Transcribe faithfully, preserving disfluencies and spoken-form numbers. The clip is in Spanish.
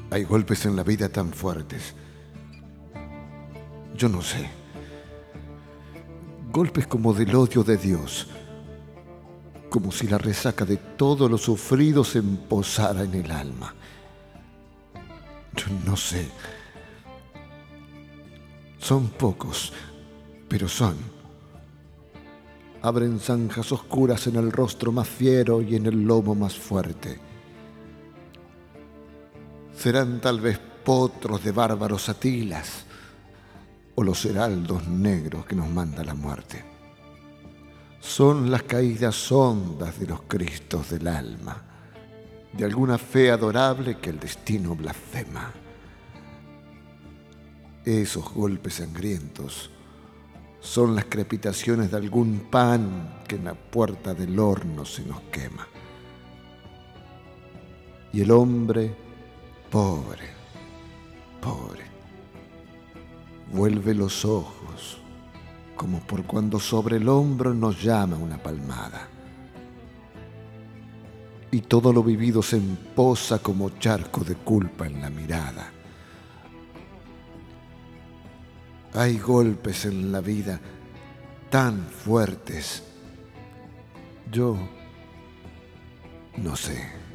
Hay golpes en la vida tan fuertes. Yo no sé. Golpes como del odio de Dios. Como si la resaca de todo lo sufrido se emposara en el alma. Yo no sé. Son pocos, pero son. Abren zanjas oscuras en el rostro más fiero y en el lomo más fuerte. Serán tal vez potros de bárbaros atilas o los heraldos negros que nos manda la muerte. Son las caídas hondas de los cristos del alma, de alguna fe adorable que el destino blasfema. Esos golpes sangrientos son las crepitaciones de algún pan que en la puerta del horno se nos quema. Y el hombre, pobre, pobre, vuelve los ojos como por cuando sobre el hombro nos llama una palmada. Y todo lo vivido se emposa como charco de culpa en la mirada. Hay golpes en la vida tan fuertes. Yo no sé.